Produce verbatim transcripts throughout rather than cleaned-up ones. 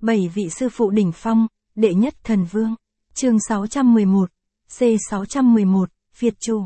Bảy vị sư phụ đỉnh phong, đệ nhất thần vương. Chương sáu trăm mười một, C sáu trăm mười một, Phiệt chủ.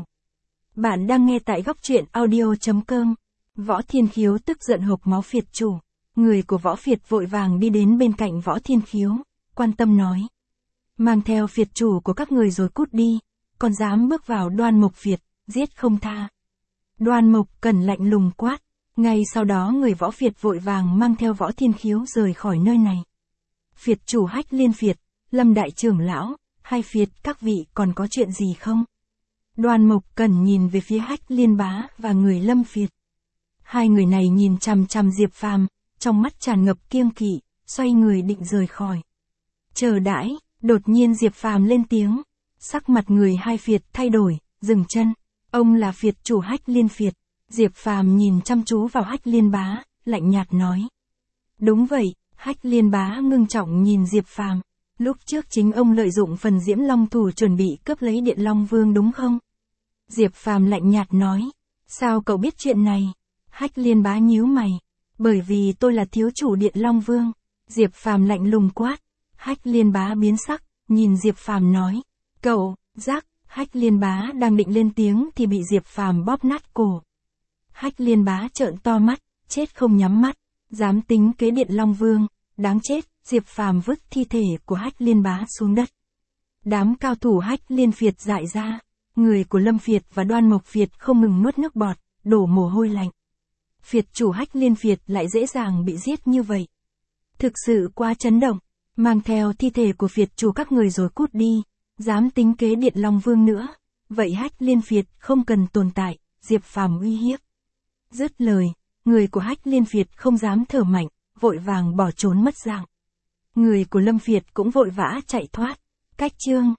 Bạn đang nghe tại góc truyện audio chấm com. Võ Thiên Khiếu tức giận hộc máu Phiệt chủ. Người của Võ Phiệt vội vàng đi đến bên cạnh Võ Thiên Khiếu, quan tâm nói. Mang theo Phiệt chủ của các người rồi cút đi, còn dám bước vào Đoan Mộc Phiệt, giết không tha. Đoan Mộc Cẩn lạnh lùng quát, ngay sau đó người Võ Phiệt vội vàng mang theo Võ Thiên Khiếu rời khỏi nơi này. Phiệt chủ Hách Liên Phiệt, Lâm đại trưởng lão, hai Phiệt các vị còn có chuyện gì không? Đoan Mộc Cẩn nhìn về phía Hách Liên Bá và người Lâm Phiệt. Hai người này nhìn chằm chằm Diệp Phàm, trong mắt tràn ngập kiêng kỵ, xoay người định rời khỏi. Chờ đãi, đột nhiên Diệp Phàm lên tiếng, sắc mặt người hai Phiệt thay đổi, dừng chân. Ông là Phiệt chủ Hách Liên Phiệt. Diệp Phàm nhìn chăm chú vào Hách Liên Bá, lạnh nhạt nói. Đúng vậy, Hách Liên Bá ngưng trọng nhìn Diệp Phàm. Lúc trước chính ông lợi dụng phần Diễm Long thủ chuẩn bị cướp lấy Điện Long Vương đúng không? Diệp Phàm lạnh nhạt nói. Sao cậu biết chuyện này? Hách Liên Bá nhíu mày. Bởi vì tôi là thiếu chủ Điện Long Vương. Diệp Phàm lạnh lùng quát. Hách Liên Bá biến sắc, nhìn Diệp Phàm nói. Cậu, rắc. Hách Liên Bá đang định lên tiếng thì bị Diệp Phàm bóp nát cổ. Hách Liên Bá trợn to mắt, chết không nhắm mắt, dám tính kế Điện Long Vương, đáng chết. Diệp Phàm vứt thi thể của Hách Liên Bá xuống đất. Đám cao thủ Hách Liên Phiệt dại ra, người của Lâm Phiệt và Đoan Mộc Phiệt không ngừng nuốt nước bọt, đổ mồ hôi lạnh. Phiệt chủ Hách Liên Phiệt lại dễ dàng bị giết như vậy. Thực sự quá chấn động, mang theo thi thể của Phiệt chủ các người rồi cút đi, dám tính kế Điện Long Vương nữa. Vậy Hách Liên Phiệt không cần tồn tại, Diệp Phàm uy hiếp. Dứt lời, người của Hách Liên Phiệt không dám thở mạnh, vội vàng bỏ trốn mất dạng. Người của Lâm Phiệt cũng vội vã chạy thoát. Cách chương